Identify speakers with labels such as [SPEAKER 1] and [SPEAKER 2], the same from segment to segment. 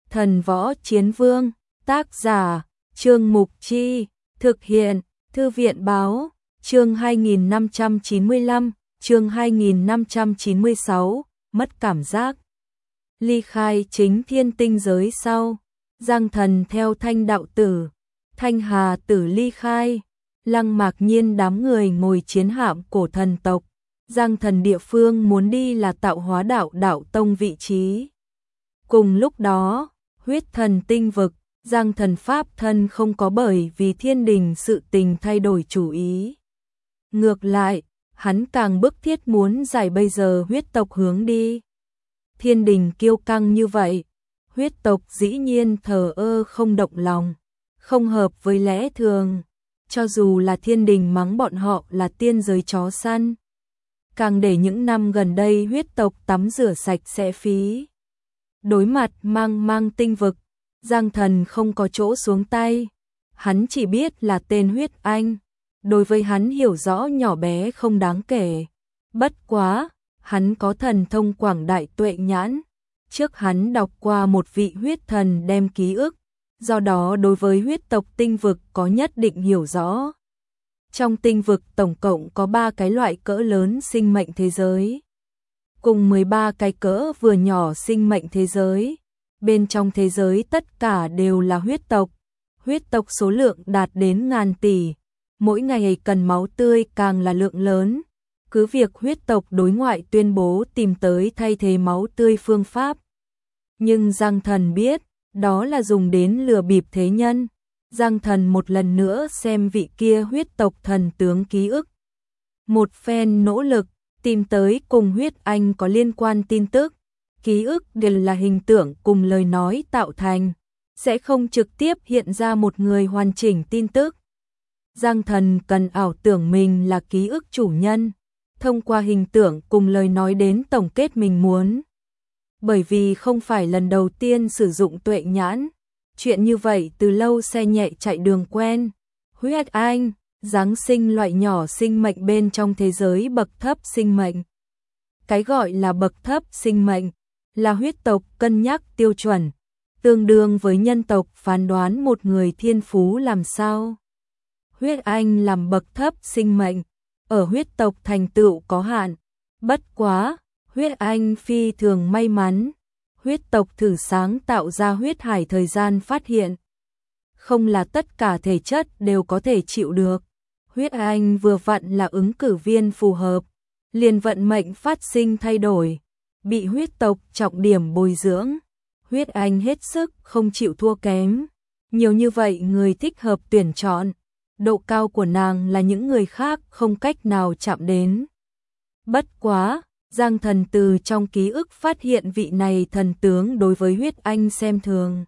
[SPEAKER 1] Thần Võ Chiến Vương, tác giả, Trương Mục Chi, thực hiện, Thư viện Báo, chương 2595, chương 2596, mất cảm giác. Ly khai chính thiên tinh giới sau, Giang Thần theo Thanh đạo tử, Thanh Hà tử ly khai, Lăng Mạc Nhiên đám người ngồi chiến hạm cổ thần tộc. Giang Thần địa phương muốn đi là Tạo Hóa đạo đạo tông vị trí. Cùng lúc đó, Huyết Thần tinh vực, Giang Thần pháp thân không có bởi vì thiên đình sự tình thay đổi chủ ý. Ngược lại, hắn càng bức thiết muốn giải bây giờ huyết tộc hướng đi. Thiên đình kiêu căng như vậy, huyết tộc dĩ nhiên thờ ơ không động lòng, không hợp với lẽ thường, cho dù là thiên đình mắng bọn họ là tiên giới chó săn. Càng để những năm gần đây huyết tộc tắm rửa sạch sẽ phí. Đối mặt mang tinh vực, Giang Thần không có chỗ xuống tay, hắn chỉ biết là tên huyết anh, đối với hắn hiểu rõ nhỏ bé không đáng kể. Bất quá, hắn có thần thông quảng đại tuệ nhãn, trước hắn đọc qua một vị huyết thần đem ký ức, do đó đối với huyết tộc tinh vực có nhất định hiểu rõ. Trong tinh vực tổng cộng có 3 cái loại cỡ lớn sinh mệnh thế giới, cùng 13 cái cỡ vừa nhỏ sinh mệnh thế giới. Bên trong thế giới tất cả đều là huyết tộc số lượng đạt đến ngàn tỷ, mỗi ngày cần máu tươi càng là lượng lớn. Cứ việc huyết tộc đối ngoại tuyên bố tìm tới thay thế máu tươi phương pháp, nhưng Giang Thần biết, đó là dùng đến lừa bịp thế nhân. Giang Thần một lần nữa xem vị kia huyết tộc thần tướng ký ức. Một phen nỗ lực, tìm tới cùng huyết anh có liên quan tin tức. Ký ức đều là hình tượng cùng lời nói tạo thành, sẽ không trực tiếp hiện ra một người hoàn chỉnh tin tức. Giang Thần cần ảo tưởng mình là ký ức chủ nhân, thông qua hình tượng cùng lời nói đến tổng kết mình muốn. Bởi vì không phải lần đầu tiên sử dụng tuệ nhãn, chuyện như vậy từ lâu xe nhẹ chạy đường quen. Huyết anh, giáng sinh loại nhỏ sinh mệnh bên trong thế giới bậc thấp sinh mệnh. Cái gọi là bậc thấp sinh mệnh, là huyết tộc cân nhắc tiêu chuẩn, tương đương với nhân tộc phán đoán một người thiên phú làm sao. Huyết anh làm bậc thấp sinh mệnh, ở huyết tộc thành tựu có hạn. Bất quá, huyết anh phi thường may mắn, huyết tộc thử sáng tạo ra huyết hải thời gian phát hiện. Không là tất cả thể chất đều có thể chịu được. Huyết anh vừa vặn là ứng cử viên phù hợp, liền vận mệnh phát sinh thay đổi. Bị huyết tộc trọng điểm bồi dưỡng, huyết anh hết sức không chịu thua kém. Nhiều như vậy người thích hợp tuyển chọn, độ cao của nàng là những người khác không cách nào chạm đến. Bất quá, Giang Thần từ trong ký ức phát hiện vị này thần tướng đối với huyết anh xem thường.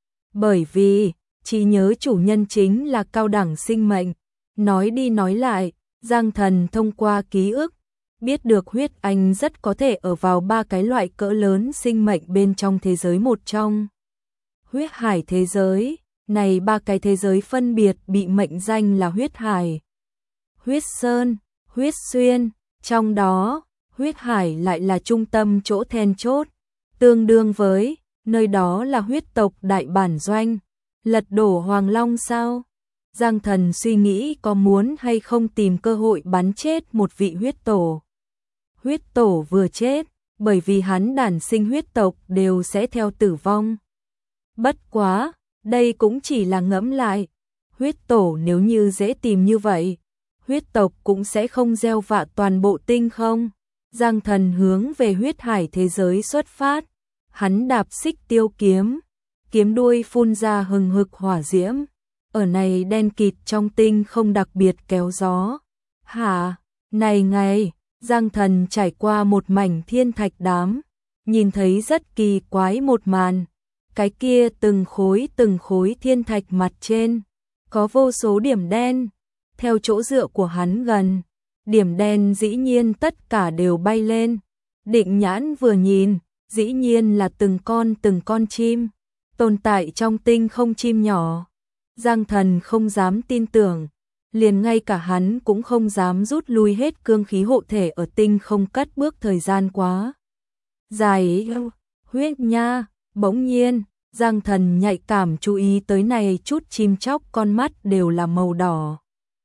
[SPEAKER 1] Bởi vì, trí nhớ chủ nhân chính là cao đẳng sinh mệnh. Nói đi nói lại, Giang Thần thông qua ký ức, biết được huyết anh rất có thể ở vào 3 cái loại cỡ lớn sinh mệnh bên trong thế giới một trong. Huyết hải thế giới, này 3 cái thế giới phân biệt bị mệnh danh là huyết hải, huyết sơn, huyết xuyên, trong đó, huyết hải lại là trung tâm chỗ then chốt, tương đương với, nơi đó là huyết tộc đại bản doanh, lật đổ Hoàng Long sao? Giang Thần suy nghĩ có muốn hay không tìm cơ hội bắn chết một vị huyết tổ. Huyết tổ vừa chết, bởi vì hắn đản sinh huyết tộc đều sẽ theo tử vong. Bất quá, đây cũng chỉ là ngẫm lại. Huyết tổ nếu như dễ tìm như vậy, huyết tộc cũng sẽ không gieo vạ toàn bộ tinh không. Giang Thần hướng về huyết hải thế giới xuất phát. Hắn đạp xích tiêu kiếm, kiếm đuôi phun ra hừng hực hỏa diễm. Ở này đen kịt trong tinh không đặc biệt kéo gió. Hả, này ngày, Giang Thần trải qua một mảnh thiên thạch đám, nhìn thấy rất kỳ quái một màn. Cái kia từng khối thiên thạch mặt trên, có vô số điểm đen. Theo chỗ dựa của hắn gần, điểm đen dĩ nhiên tất cả đều bay lên. Định nhãn vừa nhìn, dĩ nhiên là từng con chim, tồn tại trong tinh không chim nhỏ. Giang Thần không dám tin tưởng, liền ngay cả hắn cũng không dám rút lui hết cương khí hộ thể ở tinh không cất bước thời gian quá dài. Huyết nha, bỗng nhiên, Giang Thần nhạy cảm chú ý tới này chút chim chóc con mắt đều là màu đỏ.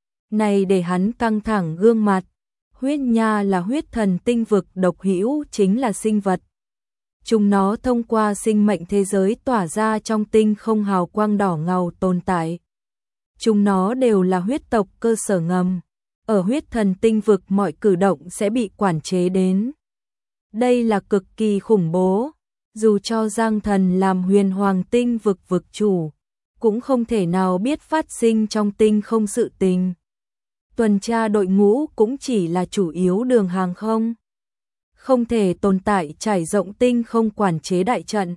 [SPEAKER 1] Này để hắn căng thẳng gương mặt. Huyết nha là huyết thần tinh vực độc hữu, chính là sinh vật. Chúng nó thông qua sinh mệnh thế giới tỏa ra trong tinh không hào quang đỏ ngầu tồn tại. Chúng nó đều là huyết tộc cơ sở ngầm. Ở huyết thần tinh vực mọi cử động sẽ bị quản chế đến. Đây là cực kỳ khủng bố. Dù cho Giang Thần làm huyền hoàng tinh vực vực chủ, cũng không thể nào biết phát sinh trong tinh không sự tình. Tuần tra đội ngũ cũng chỉ là chủ yếu đường hàng không. Không thể tồn tại trải rộng tinh không quản chế đại trận.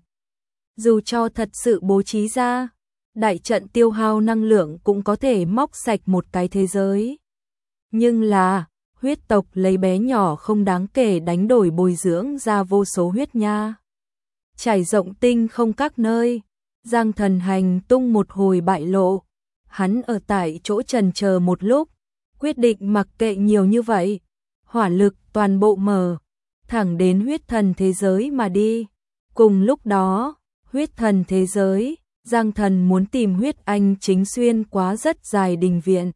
[SPEAKER 1] Dù cho thật sự bố trí ra, đại trận tiêu hao năng lượng cũng có thể móc sạch một cái thế giới. Nhưng là, huyết tộc lấy bé nhỏ không đáng kể đánh đổi bồi dưỡng ra vô số huyết nha. Trải rộng tinh không các nơi, Giang Thần hành tung một hồi bại lộ. Hắn ở tại chỗ chần chờ một lúc, quyết định mặc kệ nhiều như vậy. Hỏa lực toàn bộ mở, thẳng đến huyết thần thế giới mà đi. Cùng lúc đó, huyết thần thế giới, Giang Thần muốn tìm huyết anh chính xuyên quá rất dài đình viện.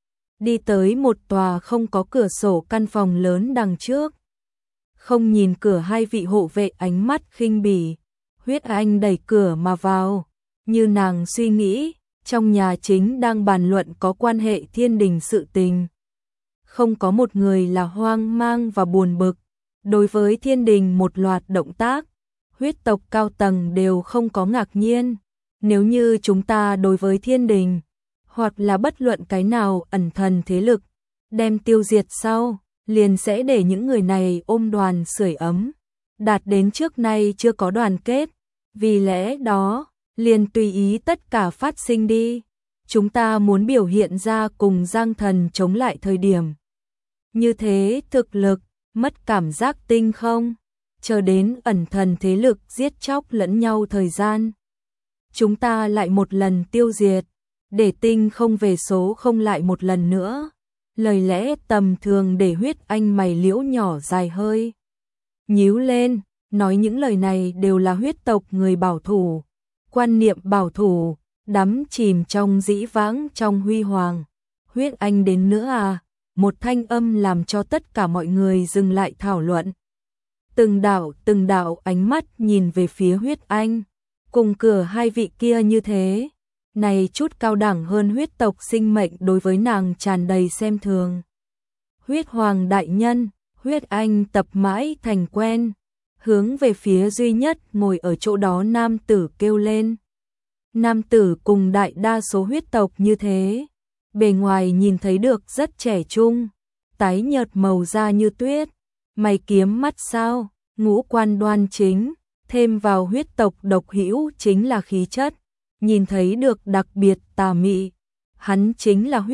[SPEAKER 1] Đi tới một tòa không có cửa sổ căn phòng lớn đằng trước. Không nhìn cửa, hai vị hộ vệ ánh mắt khinh bỉ. Huyết anh đẩy cửa mà vào. Như nàng suy nghĩ, trong nhà chính đang bàn luận có quan hệ thiên đình sự tình. Không có một người là hoang mang và buồn bực. Đối với thiên đình một loạt động tác, huyết tộc cao tầng đều không có ngạc nhiên. Nếu như chúng ta đối với thiên đình, hoặc là bất luận cái nào ẩn thần thế lực, đem tiêu diệt sau, liền sẽ để những người này ôm đoàn sưởi ấm, đạt đến trước nay chưa có đoàn kết. Vì lẽ đó, liền tùy ý tất cả phát sinh đi. Chúng ta muốn biểu hiện ra cùng Giang Thần chống lại thời điểm. Như thế thực lực, mất cảm giác tinh không, chờ đến ẩn thần thế lực giết chóc lẫn nhau thời gian. Chúng ta lại một lần tiêu diệt, để tinh không về số không lại một lần nữa. Lời lẽ tầm thường để huyết anh mày liễu nhỏ dài hơi nhíu lên, nói những lời này đều là huyết tộc người bảo thủ. Quan niệm bảo thủ, đắm chìm trong dĩ vãng trong huy hoàng. Huyết anh đến nữa à? Một thanh âm làm cho tất cả mọi người dừng lại thảo luận. Từng đạo ánh mắt nhìn về phía huyết anh. Cùng cửa hai vị kia như thế. Này chút cao đẳng hơn huyết tộc sinh mệnh đối với nàng tràn đầy xem thường. Huyết hoàng đại nhân, huyết anh tập mãi thành quen. Hướng về phía duy nhất ngồi ở chỗ đó nam tử kêu lên. Nam tử cùng đại đa số huyết tộc như thế. Bề ngoài nhìn thấy được rất trẻ trung, tái nhợt màu da như tuyết, mày kiếm mắt sao, ngũ quan đoan chính, thêm vào huyết tộc độc hữu chính là khí chất, nhìn thấy được đặc biệt tà mị. Hắn chính là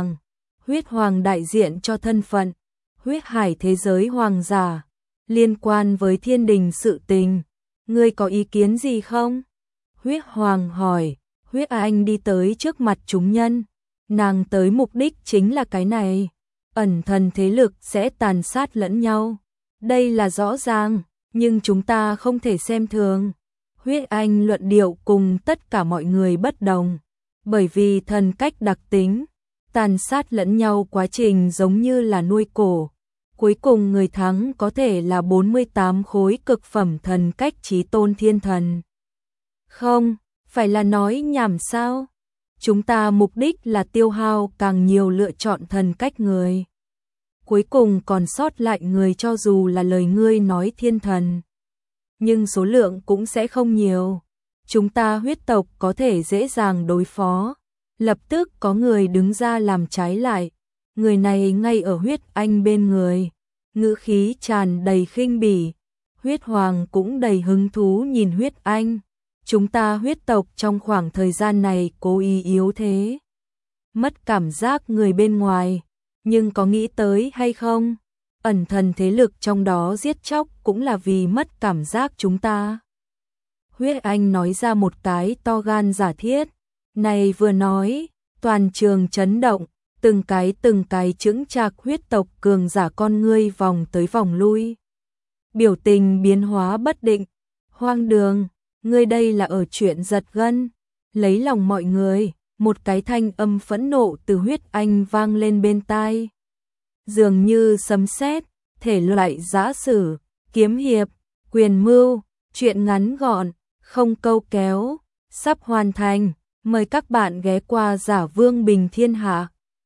[SPEAKER 1] huyết hoàng đại diện cho thân phận, huyết hải thế giới hoàng giả, liên quan với thiên đình sự tình. Ngươi có ý kiến gì không? Huyết hoàng hỏi. Huyết anh đi tới trước mặt chúng nhân. Nàng tới mục đích chính là cái này. Ẩn thần thế lực sẽ tàn sát lẫn nhau. Đây là rõ ràng, nhưng chúng ta không thể xem thường. Huyết anh luận điệu cùng tất cả mọi người bất đồng. Bởi vì thần cách đặc tính, tàn sát lẫn nhau quá trình giống như là nuôi cổ. Cuối cùng người thắng có thể là 48 khối cực phẩm thần cách chí tôn thiên thần. Không, phải là nói nhảm sao? Chúng ta mục đích là tiêu hao càng nhiều lựa chọn thần cách người. Cuối cùng còn sót lại người cho dù là lời ngươi nói thiên thần. Nhưng số lượng cũng sẽ không nhiều. Chúng ta huyết tộc có thể dễ dàng đối phó. Lập tức có người đứng ra làm trái lại. Người này ngay ở huyết anh bên người. Ngữ khí tràn đầy khinh bỉ. Huyết hoàng cũng đầy hứng thú nhìn huyết anh. Chúng ta huyết tộc trong khoảng thời gian này cố ý yếu thế. Mất cảm giác người bên ngoài. Nhưng có nghĩ tới hay không? Ẩn thần thế lực trong đó giết chóc cũng là vì mất cảm giác chúng ta. Huyết anh nói ra một cái to gan giả thiết. Này vừa nói, toàn trường chấn động. Từng cái chững chạc huyết tộc cường giả con ngươi vòng tới vòng lui. Biểu tình biến hóa bất định. Hoang đường, ngươi đây là ở chuyện giật gân, lấy lòng mọi người, một cái thanh âm phẫn nộ từ Huyết Anh vang lên bên tai. Dường như sấm sét, thể loại giã sử, kiếm hiệp, quyền mưu, truyện ngắn gọn, không câu kéo, sắp hoàn thành, mời các bạn ghé qua Giả Vương Bình Thiên Hạ.